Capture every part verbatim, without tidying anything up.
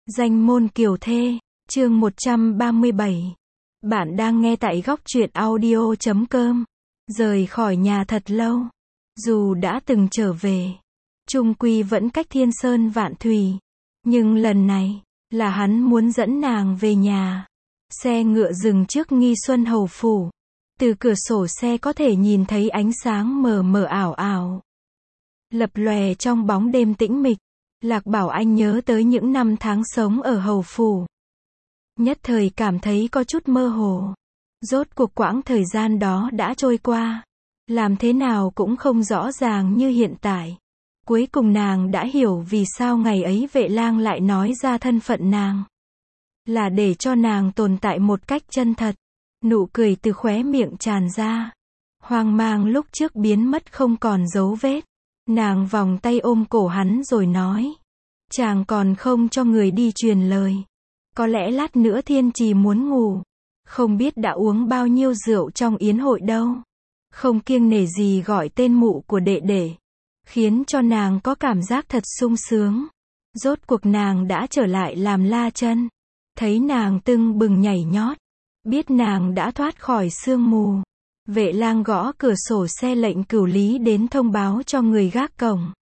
Danh môn kiều thê, chương một trăm ba mươi bảy. Bạn đang nghe tại góc truyện audio chấm com. Rời khỏi nhà thật lâu. Dù đã từng trở về, chung quy vẫn cách thiên sơn vạn thủy. Nhưng lần này, là hắn muốn dẫn nàng về nhà. Xe ngựa dừng trước Nghi Xuân Hầu Phủ. Từ cửa sổ xe có thể nhìn thấy ánh sáng mờ mờ ảo ảo, lập lòe trong bóng đêm tĩnh mịch. Lạc Bảo Anh nhớ tới những năm tháng sống ở Hầu Phủ. Nhất thời cảm thấy có chút mơ hồ. Rốt cuộc quãng thời gian đó đã trôi qua. Làm thế nào cũng không rõ ràng như hiện tại. Cuối cùng nàng đã hiểu vì sao ngày ấy Vệ Lang lại nói ra thân phận nàng. Là để cho nàng tồn tại một cách chân thật. Nụ cười từ khóe miệng tràn ra. Hoang mang lúc trước biến mất không còn dấu vết. Nàng vòng tay ôm cổ hắn rồi nói. Chàng còn không cho người đi truyền lời. Có lẽ lát nữa Thiên Trì muốn ngủ. Không biết đã uống bao nhiêu rượu trong yến hội đâu. Không kiêng nể gì gọi tên mụ của đệ đệ. Khiến cho nàng có cảm giác thật sung sướng. Rốt cuộc nàng đã trở lại làm la chân. Thấy nàng tưng bừng nhảy nhót. Biết nàng đã thoát khỏi sương mù. Vệ Lang gõ cửa sổ xe lệnh cửu lý đến thông báo cho người gác cổng.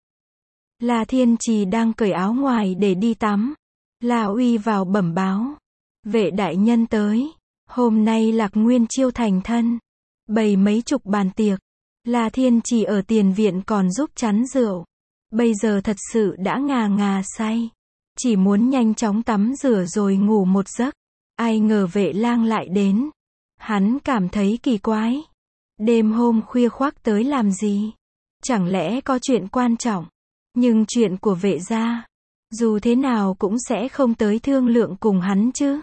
La Thiên Trì đang cởi áo ngoài để đi tắm. La Uy vào bẩm báo. Vệ đại nhân tới. Hôm nay Lạc Nguyên Chiêu thành thân. Bày mấy chục bàn tiệc. La Thiên Trì ở tiền viện còn giúp chắn rượu. Bây giờ thật sự đã ngà ngà say. Chỉ muốn nhanh chóng tắm rửa rồi ngủ một giấc. Ai ngờ Vệ Lang lại đến. Hắn cảm thấy kỳ quái. Đêm hôm khuya khoác tới làm gì? Chẳng lẽ có chuyện quan trọng? Nhưng chuyện của Vệ gia, dù thế nào cũng sẽ không tới thương lượng cùng hắn chứ.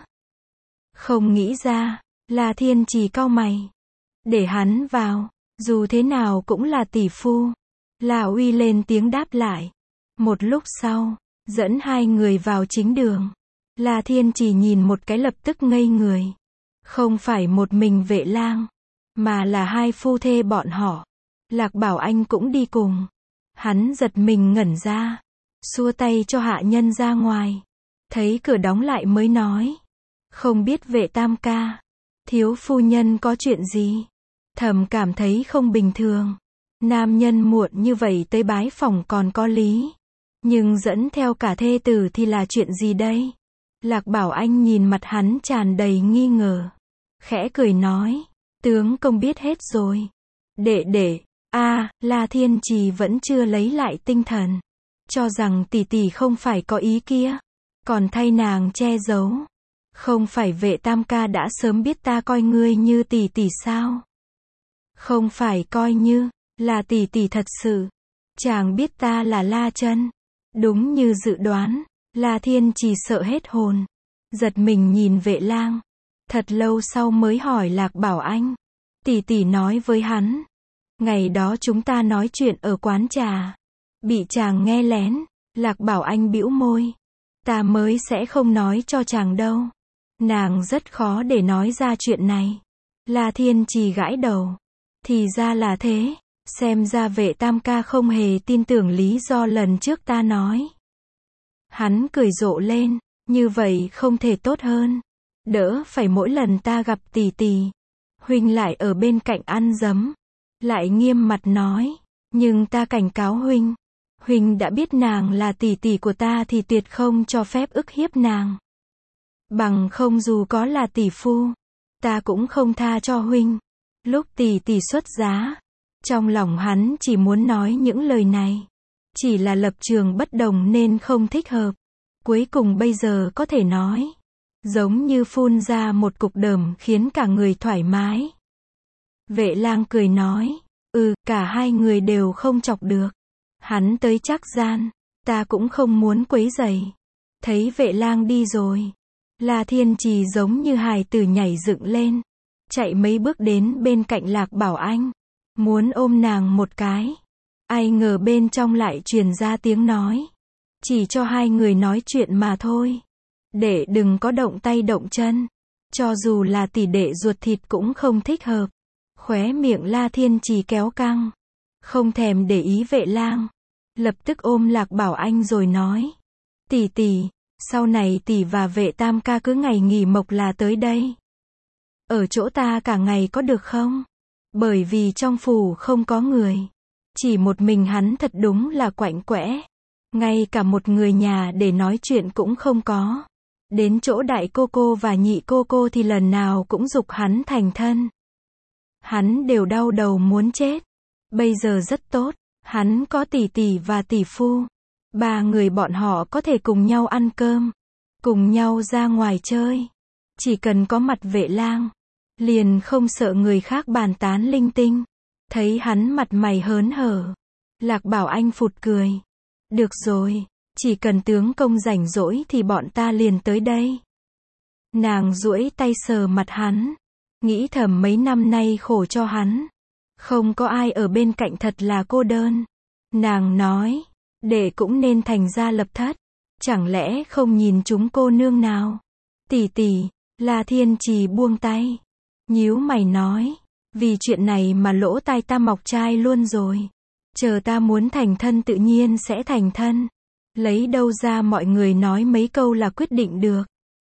Không nghĩ ra, La Thiên Trì cau mày. Để hắn vào, dù thế nào cũng là tỷ phu. La Uy lên tiếng đáp lại. Một lúc sau, dẫn hai người vào chính đường. La Thiên Trì nhìn một cái lập tức ngây người. Không phải một mình Vệ Lang, mà là hai phu thê bọn họ. Lạc Bảo Anh cũng đi cùng. Hắn giật mình ngẩn ra. Xua tay cho hạ nhân ra ngoài. Thấy cửa đóng lại mới nói. Không biết Vệ tam ca, thiếu phu nhân có chuyện gì? Thầm cảm thấy không bình thường. Nam nhân muộn như vậy tới bái phòng còn có lý. Nhưng dẫn theo cả thê tử thì là chuyện gì đây? Lạc Bảo Anh nhìn mặt hắn tràn đầy nghi ngờ. Khẽ cười nói. Tướng công biết hết rồi. Đệ đệ. A, La Thiên Trì vẫn chưa lấy lại tinh thần. Cho rằng tỷ tỷ không phải có ý kia. Còn thay nàng che giấu. Không phải Vệ tam ca đã sớm biết ta coi ngươi như tỷ tỷ sao? Không phải coi như, là tỷ tỷ thật sự. Chàng biết ta là La Chân. Đúng như dự đoán, La Thiên Trì sợ hết hồn. Giật mình nhìn Vệ Lang. Thật lâu sau mới hỏi Lạc Bảo Anh. Tỷ tỷ nói với hắn. Ngày đó chúng ta nói chuyện ở quán trà. Bị chàng nghe lén. Lạc Bảo Anh bĩu môi. Ta mới sẽ không nói cho chàng đâu. Nàng rất khó để nói ra chuyện này. La Thiên Trì gãi đầu. Thì ra là thế. Xem ra Vệ tam ca không hề tin tưởng lý do lần trước ta nói. Hắn cười rộ lên. Như vậy không thể tốt hơn. Đỡ phải mỗi lần ta gặp tỷ tỷ, huynh lại ở bên cạnh ăn dấm. Lại nghiêm mặt nói. Nhưng ta cảnh cáo huynh. Huynh đã biết nàng là tỷ tỷ của ta thì tuyệt không cho phép ức hiếp nàng. Bằng không dù có là tỷ phu, ta cũng không tha cho huynh. Lúc tỷ tỷ xuất giá, trong lòng hắn chỉ muốn nói những lời này. Chỉ là lập trường bất đồng nên không thích hợp. Cuối cùng bây giờ có thể nói. Giống như phun ra một cục đờm khiến cả người thoải mái. Vệ Lang cười nói. Ừ, cả hai người đều không chọc được. Hắn tới Trác gian. Ta cũng không muốn quấy rầy. Thấy Vệ Lang đi rồi. La Thiên Trì giống như hài tử nhảy dựng lên. Chạy mấy bước đến bên cạnh Lạc Bảo Anh. Muốn ôm nàng một cái. Ai ngờ bên trong lại truyền ra tiếng nói. Chỉ cho hai người nói chuyện mà thôi. Đệ đừng có động tay động chân. Cho dù là tỷ đệ ruột thịt cũng không thích hợp. Khóe miệng La Thiên Trì kéo căng. Không thèm để ý Vệ Lang. Lập tức ôm Lạc Bảo Anh rồi nói. Tỷ tỷ, Sau này tỷ và vệ tam ca cứ ngày nghỉ mộc là tới đây. Ở chỗ ta cả ngày có được không? Bởi vì trong phủ không có người. Chỉ một mình hắn thật đúng là quạnh quẽ. Ngay cả một người nhà để nói chuyện cũng không có. Đến chỗ đại cô cô và nhị cô cô thì lần nào cũng giục hắn thành thân. Hắn đều đau đầu muốn chết. Bây giờ rất tốt, hắn có tỷ tỷ và tỷ phu. Ba người bọn họ có thể cùng nhau ăn cơm, cùng nhau ra ngoài chơi. Chỉ cần có mặt vệ lang, liền không sợ người khác bàn tán linh tinh. Thấy hắn mặt mày hớn hở, Lạc Bảo Anh phụt cười. Được rồi, chỉ cần tướng công rảnh rỗi thì bọn ta liền tới đây. Nàng duỗi tay sờ mặt hắn, nghĩ thầm mấy năm nay khổ cho hắn. Không có ai ở bên cạnh thật là cô đơn. Nàng nói, đệ cũng nên thành gia lập thất. Chẳng lẽ không nhìn chúng cô nương nào? Tỷ tỷ, La Thiên Trì buông tay. Nhíu mày nói, vì chuyện này mà lỗ tai ta mọc trai luôn rồi. Chờ ta muốn thành thân tự nhiên sẽ thành thân. Lấy đâu ra mọi người nói mấy câu là quyết định được.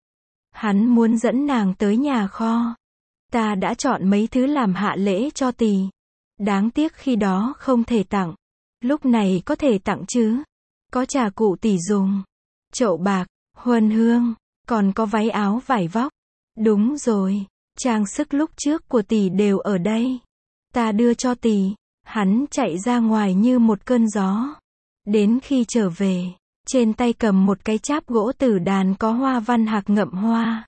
Hắn muốn dẫn nàng tới nhà kho. Ta đã chọn mấy thứ làm hạ lễ cho tỷ. Đáng tiếc khi đó không thể tặng. Lúc này có thể tặng chứ. Có trà cụ tỷ dùng, chậu bạc, huân hương, còn có váy áo vải vóc. Đúng rồi, trang sức lúc trước của tỷ đều ở đây. Ta đưa cho tỷ. Hắn chạy ra ngoài như một cơn gió. Đến khi trở về, trên tay cầm một cái cháp gỗ tử đàn có hoa văn hạc ngậm hoa.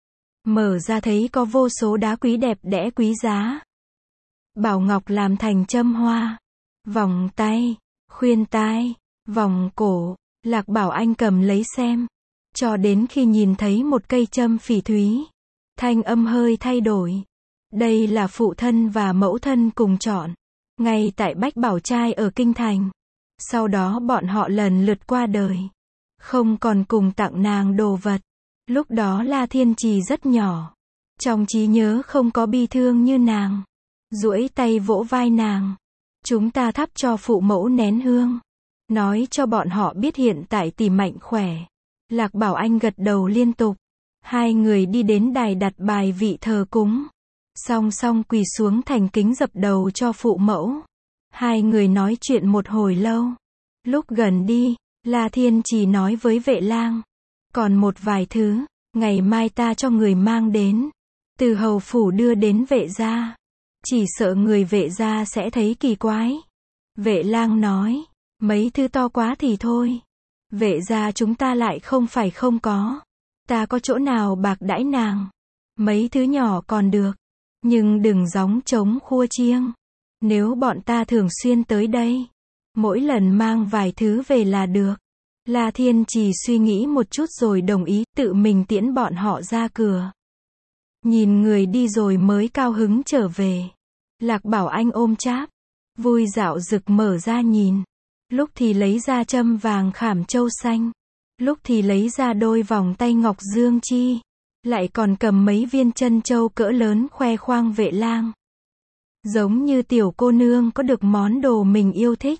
Mở ra thấy có vô số đá quý đẹp đẽ quý giá. Bảo ngọc làm thành châm hoa, vòng tay, khuyên tai, vòng cổ. Lạc Bảo Anh cầm lấy xem, cho đến khi nhìn thấy một cây châm phỉ thúy, thanh âm hơi thay đổi. Đây là phụ thân và mẫu thân cùng chọn, ngay tại Bách Bảo Trai ở Kinh Thành. Sau đó bọn họ lần lượt qua đời, không còn cùng tặng nàng đồ vật. Lúc đó La Thiên Trì rất nhỏ, trong trí nhớ không có bi thương như nàng. Duỗi tay vỗ vai nàng, chúng ta thắp cho phụ mẫu nén hương, nói cho bọn họ biết hiện tại tỷ mạnh khỏe. Lạc Bảo Anh gật đầu liên tục. Hai người đi đến đài đặt bài vị thờ cúng, song song quỳ xuống thành kính dập đầu cho phụ mẫu. Hai người nói chuyện một hồi lâu. Lúc gần đi, La Thiên Trì nói với vệ lang, còn một vài thứ, ngày mai ta cho người mang đến, từ hầu phủ đưa đến vệ gia. Chỉ sợ người vệ gia sẽ thấy kỳ quái. Vệ lang nói, mấy thứ to quá thì thôi. Vệ gia chúng ta lại không phải không có. Ta có chỗ nào bạc đãi nàng. Mấy thứ nhỏ còn được, nhưng đừng gióng trống khua chiêng. Nếu bọn ta thường xuyên tới đây, mỗi lần mang vài thứ về là được. La Thiên Trì suy nghĩ một chút rồi đồng ý, tự mình tiễn bọn họ ra cửa. Nhìn người đi rồi mới cao hứng trở về. Lạc Bảo Anh ôm cháp, vui dạo rực mở ra nhìn. Lúc thì lấy ra châm vàng khảm châu xanh, lúc thì lấy ra đôi vòng tay ngọc dương chi, lại còn cầm mấy viên chân châu cỡ lớn khoe khoang vệ lang. Giống như tiểu cô nương có được món đồ mình yêu thích.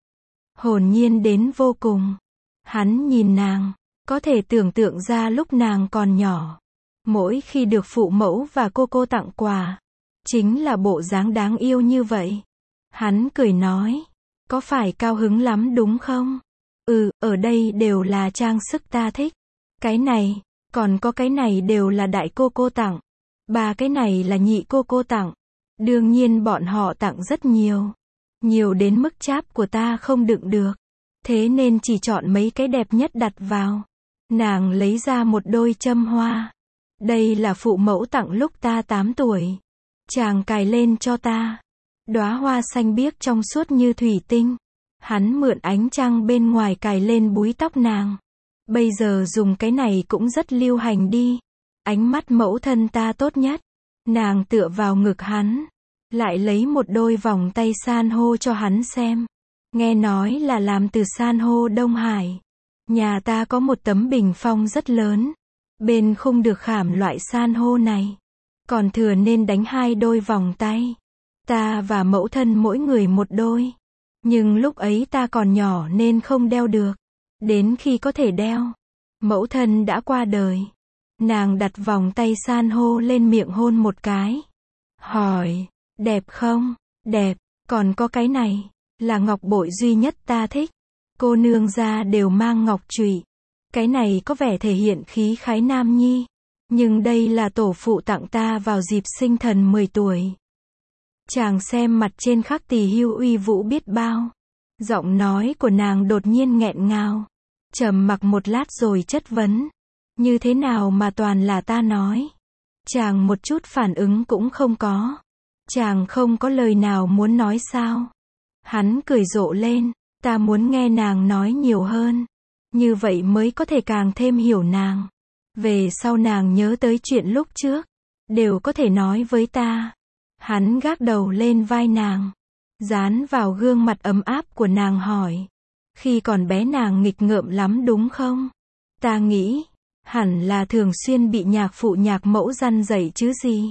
Hồn nhiên đến vô cùng. Hắn nhìn nàng, có thể tưởng tượng ra lúc nàng còn nhỏ, mỗi khi được phụ mẫu và cô cô tặng quà, chính là bộ dáng đáng yêu như vậy. Hắn cười nói, có phải cao hứng lắm đúng không? Ừ, ở đây đều là trang sức ta thích. Cái này, còn có cái này đều là đại cô cô tặng. Ba cái này là nhị cô cô tặng. Đương nhiên bọn họ tặng rất nhiều. Nhiều đến mức cháp của ta không đựng được. Thế nên chỉ chọn mấy cái đẹp nhất đặt vào. Nàng lấy ra một đôi châm hoa. Đây là phụ mẫu tặng lúc ta tám tuổi. Chàng cài lên cho ta. Đóa hoa xanh biếc trong suốt như thủy tinh. Hắn mượn ánh trăng bên ngoài cài lên búi tóc nàng. Bây giờ dùng cái này cũng rất lưu hành đi. Ánh mắt mẫu thân ta tốt nhất. Nàng tựa vào ngực hắn, lại lấy một đôi vòng tay san hô cho hắn xem. Nghe nói là làm từ san hô Đông Hải. Nhà ta có một tấm bình phong rất lớn, bên khung được khảm loại san hô này. Còn thừa nên đánh hai đôi vòng tay. Ta và mẫu thân mỗi người một đôi. Nhưng lúc ấy ta còn nhỏ nên không đeo được. Đến khi có thể đeo, Mẫu thân đã qua đời. Nàng đặt vòng tay san hô lên miệng hôn một cái. Hỏi, đẹp không? Đẹp, còn có cái này, là ngọc bội duy nhất ta thích. Cô nương gia đều mang ngọc trụy. Cái này có vẻ thể hiện khí khái nam nhi. Nhưng đây là tổ phụ tặng ta vào dịp sinh thần mười tuổi. Chàng xem mặt trên khắc tỳ hưu uy vũ biết bao. Giọng nói của nàng đột nhiên nghẹn ngào. Trầm mặc một lát rồi chất vấn. Như thế nào mà toàn là ta nói? Chàng một chút phản ứng cũng không có. Chàng không có lời nào muốn nói sao? Hắn cười rộ lên. Ta muốn nghe nàng nói nhiều hơn. Như vậy mới có thể càng thêm hiểu nàng. Về sau nàng nhớ tới chuyện lúc trước. Đều có thể nói với ta. Hắn gác đầu lên vai nàng. Dán vào gương mặt ấm áp của nàng hỏi. Khi còn bé nàng nghịch ngợm lắm đúng không? Ta nghĩ, hẳn là thường xuyên bị nhạc phụ nhạc mẫu răn dạy chứ gì.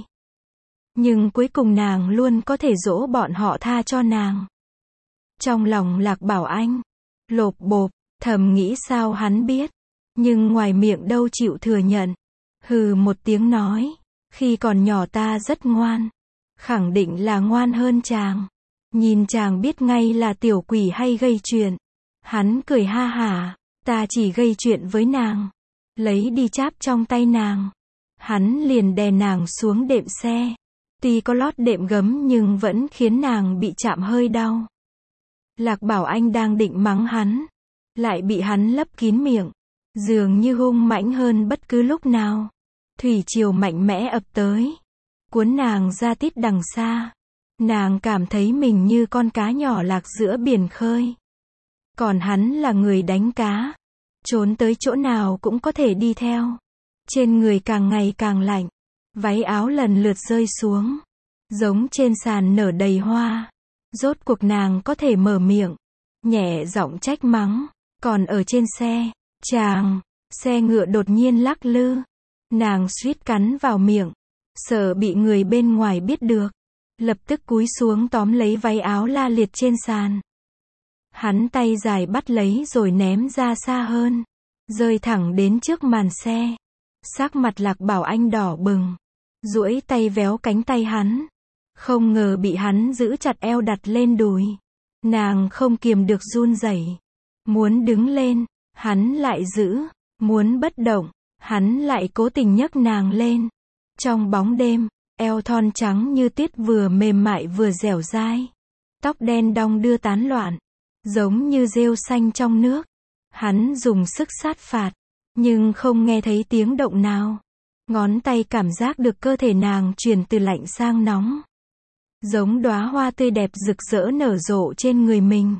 Nhưng cuối cùng nàng luôn có thể dỗ bọn họ tha cho nàng. Trong lòng Lạc Bảo Anh, lộp bộp, thầm nghĩ sao hắn biết. Nhưng ngoài miệng đâu chịu thừa nhận. Hừ một tiếng nói, khi còn nhỏ ta rất ngoan. Khẳng định là ngoan hơn chàng. Nhìn chàng biết ngay là tiểu quỷ hay gây chuyện. Hắn cười ha hả, ta chỉ gây chuyện với nàng. Lấy đi cháp trong tay nàng. Hắn liền đè nàng xuống đệm xe. Tuy có lót đệm gấm nhưng vẫn khiến nàng bị chạm hơi đau. Lạc Bảo Anh đang định mắng hắn. Lại bị hắn lấp kín miệng. Dường như hung mãnh hơn bất cứ lúc nào. Thủy triều mạnh mẽ ập tới. Cuốn nàng ra tít đằng xa. Nàng cảm thấy mình như con cá nhỏ lạc giữa biển khơi. Còn hắn là người đánh cá. Trốn tới chỗ nào cũng có thể đi theo. Trên người càng ngày càng lạnh. Váy áo lần lượt rơi xuống. Giống trên sàn nở đầy hoa. Rốt cuộc nàng có thể mở miệng. Nhẹ giọng trách mắng. Còn ở trên xe. Chàng. Xe ngựa đột nhiên lắc lư. Nàng suýt cắn vào miệng. Sợ bị người bên ngoài biết được. Lập tức cúi xuống tóm lấy váy áo la liệt trên sàn. Hắn tay dài bắt lấy rồi ném ra xa hơn. Rơi thẳng đến trước màn xe. Sắc mặt Lạc Bảo Anh đỏ bừng. Duỗi tay véo cánh tay hắn. Không ngờ bị hắn giữ chặt eo đặt lên đùi. Nàng không kiềm được run rẩy. Muốn đứng lên, hắn lại giữ. Muốn bất động, hắn lại cố tình nhấc nàng lên. Trong bóng đêm, eo thon trắng như tuyết vừa mềm mại vừa dẻo dai. Tóc đen đong đưa tán loạn. Giống như rêu xanh trong nước. Hắn dùng sức sát phạt. Nhưng không nghe thấy tiếng động nào. Ngón tay cảm giác được cơ thể nàng chuyển từ lạnh sang nóng. Giống đóa hoa tươi đẹp rực rỡ nở rộ trên người mình.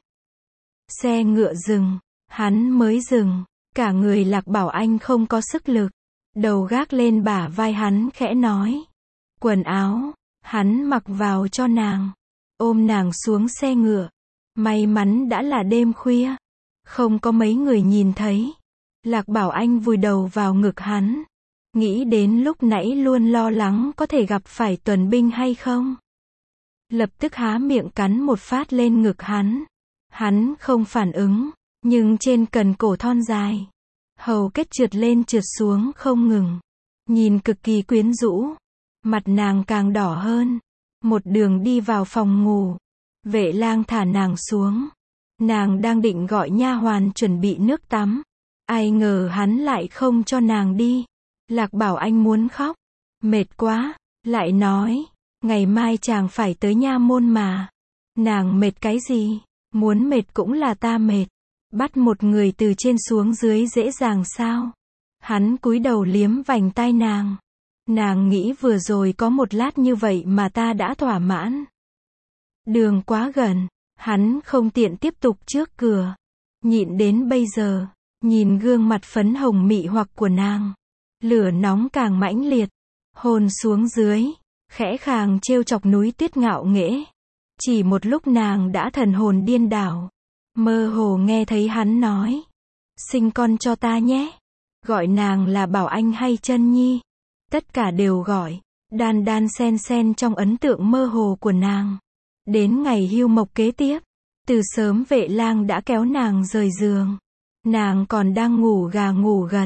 Xe ngựa dừng. Hắn mới dừng. Cả người Lạc Bảo Anh không có sức lực. Đầu gác lên bả vai hắn khẽ nói. Quần áo. Hắn mặc vào cho nàng. Ôm nàng xuống xe ngựa. May mắn đã là đêm khuya. Không có mấy người nhìn thấy. Lạc Bảo Anh vùi đầu vào ngực hắn. Nghĩ đến lúc nãy luôn lo lắng có thể gặp phải tuần binh hay không. Lập tức há miệng cắn một phát lên ngực hắn. Hắn không phản ứng. Nhưng trên cần cổ thon dài. Hầu kết trượt lên trượt xuống không ngừng. Nhìn cực kỳ quyến rũ. Mặt nàng càng đỏ hơn. Một đường đi vào phòng ngủ. Vệ lang thả nàng xuống. Nàng đang định gọi nha hoàn chuẩn bị nước tắm. Ai ngờ hắn lại không cho nàng đi. Lạc Bảo Anh muốn khóc. Mệt quá. Lại nói. Ngày mai chàng phải tới nha môn mà. Nàng mệt cái gì? Muốn mệt cũng là ta mệt. Bắt một người từ trên xuống dưới dễ dàng sao? Hắn cúi đầu liếm vành tai nàng. Nàng nghĩ vừa rồi có một lát như vậy mà ta đã thỏa mãn. Đường quá gần. Hắn không tiện tiếp tục trước cửa. Nhịn đến bây giờ. Nhìn gương mặt phấn hồng mị hoặc của nàng. Lửa nóng càng mãnh liệt. Hôn xuống dưới. Khẽ khàng trêu chọc núi tuyết ngạo nghễ. Chỉ một lúc nàng đã thần hồn điên đảo. Mơ hồ nghe thấy hắn nói. Sinh con cho ta nhé. Gọi nàng là Bảo Anh hay Chân Nhi. Tất cả đều gọi. Đan đan sen sen trong ấn tượng mơ hồ của nàng. Đến ngày hưu mộc kế tiếp. Từ sớm Vệ lang đã kéo nàng rời giường. Nàng còn đang ngủ gà ngủ gật.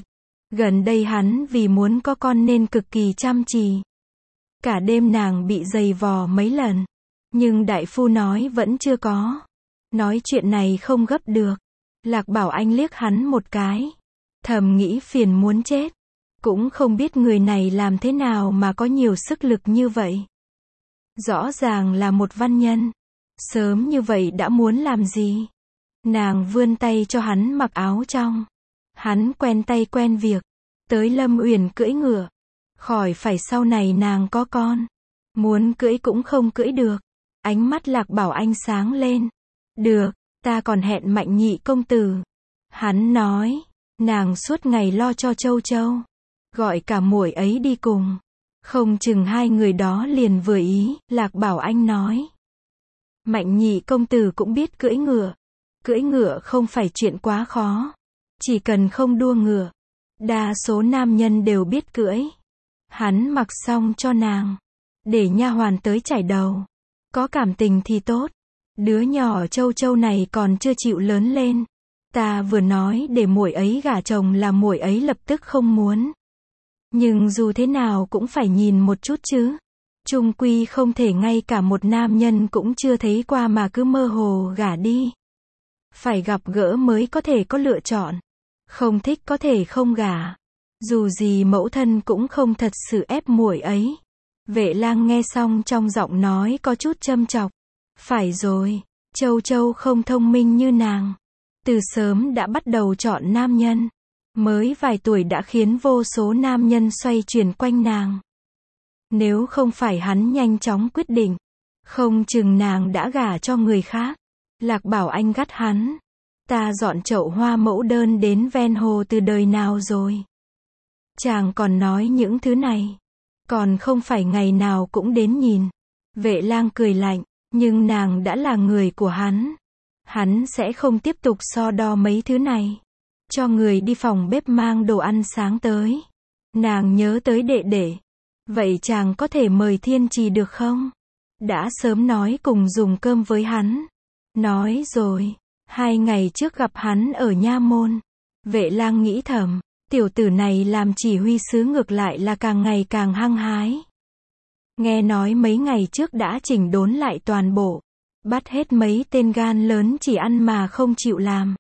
Gần đây hắn vì muốn có con nên cực kỳ chăm chỉ. Cả đêm nàng bị giày vò mấy lần. Nhưng đại phu nói vẫn chưa có. Nói chuyện này không gấp được. Lạc Bảo Anh liếc hắn một cái. Thầm nghĩ phiền muốn chết. Cũng không biết người này làm thế nào mà có nhiều sức lực như vậy. Rõ ràng là một văn nhân. Sớm như vậy đã muốn làm gì? Nàng vươn tay cho hắn mặc áo trong. Hắn quen tay quen việc. Tới Lâm Uyển cưỡi ngựa. Khỏi phải sau này nàng có con. Muốn cưỡi cũng không cưỡi được. Ánh mắt Lạc Bảo Anh sáng lên. Được, ta còn hẹn Mạnh Nhị công tử. Hắn nói, nàng suốt ngày lo cho Châu Châu. Gọi cả muội ấy đi cùng. Không chừng hai người đó liền vừa ý, Lạc Bảo Anh nói. Mạnh Nhị công tử cũng biết cưỡi ngựa. Cưỡi ngựa không phải chuyện quá khó. Chỉ cần không đua ngựa. Đa số nam nhân đều biết cưỡi. Hắn mặc xong cho nàng. Để nha hoàn tới chải đầu. Có cảm tình thì tốt. Đứa nhỏ Châu Châu này còn chưa chịu lớn lên. Ta vừa nói để muội ấy gả chồng là muội ấy lập tức không muốn. Nhưng dù thế nào cũng phải nhìn một chút chứ. Chung quy không thể ngay cả một nam nhân cũng chưa thấy qua mà cứ mơ hồ gả đi. Phải gặp gỡ mới có thể có lựa chọn. Không thích có thể không gả. Dù gì mẫu thân cũng không thật sự ép muội ấy. Vệ lang nghe xong trong giọng nói có chút châm chọc. Phải rồi, Châu Châu không thông minh như nàng. Từ sớm đã bắt đầu chọn nam nhân. Mới vài tuổi đã khiến vô số nam nhân xoay chuyển quanh nàng. Nếu không phải hắn nhanh chóng quyết định, không chừng nàng đã gả cho người khác. Lạc Bảo Anh gắt hắn. Ta dọn chậu hoa mẫu đơn đến ven hồ từ đời nào rồi. Chàng còn nói những thứ này. Còn không phải ngày nào cũng đến nhìn. Vệ lang cười lạnh. Nhưng nàng đã là người của hắn. Hắn sẽ không tiếp tục so đo mấy thứ này. Cho người đi phòng bếp mang đồ ăn sáng tới. Nàng nhớ tới đệ đệ. Vậy chàng có thể mời Thiên Trì được không? Đã sớm nói cùng dùng cơm với hắn. Nói rồi. Hai ngày trước gặp hắn ở nha môn. Vệ lang nghĩ thầm. Tiểu tử này làm chỉ huy sứ ngược lại là càng ngày càng hăng hái. Nghe nói mấy ngày trước đã chỉnh đốn lại toàn bộ. Bắt hết mấy tên gan lớn chỉ ăn mà không chịu làm.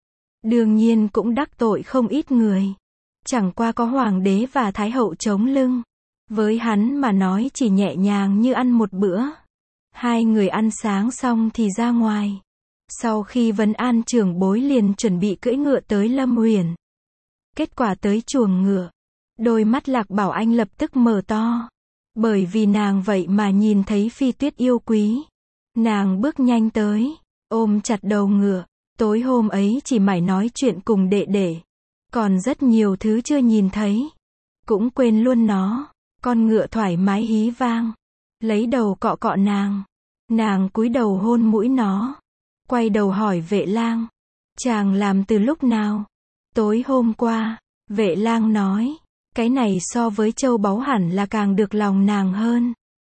Đương nhiên cũng đắc tội không ít người. Chẳng qua có hoàng đế và thái hậu chống lưng. Với hắn mà nói chỉ nhẹ nhàng như ăn một bữa. Hai người ăn sáng xong thì ra ngoài. Sau khi vấn an trưởng bối liền chuẩn bị cưỡi ngựa tới Lâm Uyển. Kết quả tới chuồng ngựa. Đôi mắt Lạc Bảo Anh lập tức mở to. Bởi vì nàng vậy mà nhìn thấy Phi Tuyết yêu quý. Nàng bước nhanh tới, ôm chặt đầu ngựa. Tối hôm ấy chỉ mải nói chuyện cùng đệ đệ. Còn rất nhiều thứ chưa nhìn thấy. Cũng quên luôn nó. Con ngựa thoải mái hí vang. Lấy đầu cọ cọ nàng. Nàng cúi đầu hôn mũi nó. Quay đầu hỏi vệ lang. Chàng làm từ lúc nào? Tối hôm qua. Vệ lang nói. Cái này so với châu báu hẳn là càng được lòng nàng hơn.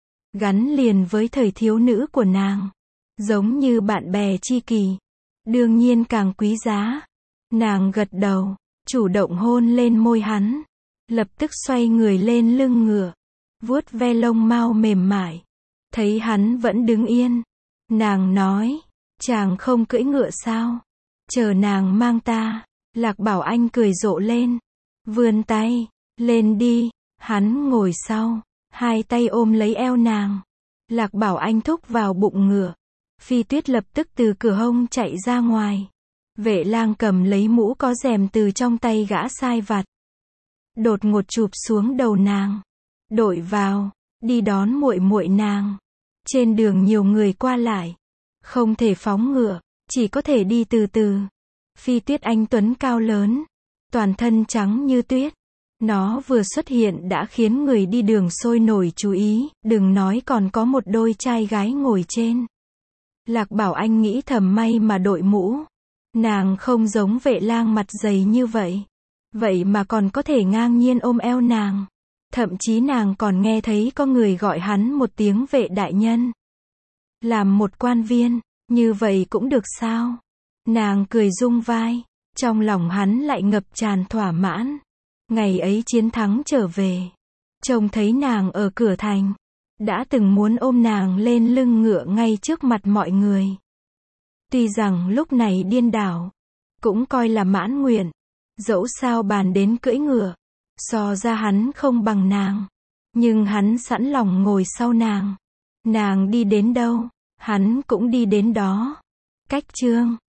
Gắn liền với thời thiếu nữ của nàng. Giống như bạn bè tri kỷ. Đương nhiên càng quý giá. Nàng gật đầu. Chủ động hôn lên môi hắn. Lập tức xoay người lên lưng ngựa. Vuốt ve lông mao mềm mại. Thấy hắn vẫn đứng yên. Nàng nói. Chàng không cưỡi ngựa sao? Chờ nàng mang ta. Lạc Bảo Anh cười rộ lên. Vươn tay. Lên đi. Hắn ngồi sau. Hai tay ôm lấy eo nàng. Lạc Bảo Anh thúc vào bụng ngựa. Phi Tuyết lập tức từ cửa hông chạy ra ngoài. Vệ lang cầm lấy mũ có rèm từ trong tay gã sai vặt. Đột ngột chụp xuống đầu nàng. Đội vào. Đi đón muội muội nàng. Trên đường nhiều người qua lại. Không thể phóng ngựa. Chỉ có thể đi từ từ. Phi Tuyết anh tuấn cao lớn. Toàn thân trắng như tuyết. Nó vừa xuất hiện đã khiến người đi đường sôi nổi chú ý, đừng nói còn có một đôi trai gái ngồi trên. Lạc Bảo Anh nghĩ thầm may mà đội mũ. Nàng không giống vệ lang mặt dày như vậy. Vậy mà còn có thể ngang nhiên ôm eo nàng. Thậm chí nàng còn nghe thấy có người gọi hắn một tiếng vệ đại nhân. Làm một quan viên, như vậy cũng được sao? Nàng cười rung vai. Trong lòng hắn lại ngập tràn thỏa mãn. Ngày ấy chiến thắng trở về. Trông thấy nàng ở cửa thành. Đã từng muốn ôm nàng lên lưng ngựa ngay trước mặt mọi người. Tuy rằng lúc này điên đảo. Cũng coi là mãn nguyện. Dẫu sao bàn đến cưỡi ngựa. So ra hắn không bằng nàng. Nhưng hắn sẵn lòng ngồi sau nàng. Nàng đi đến đâu, hắn cũng đi đến đó. Cách chương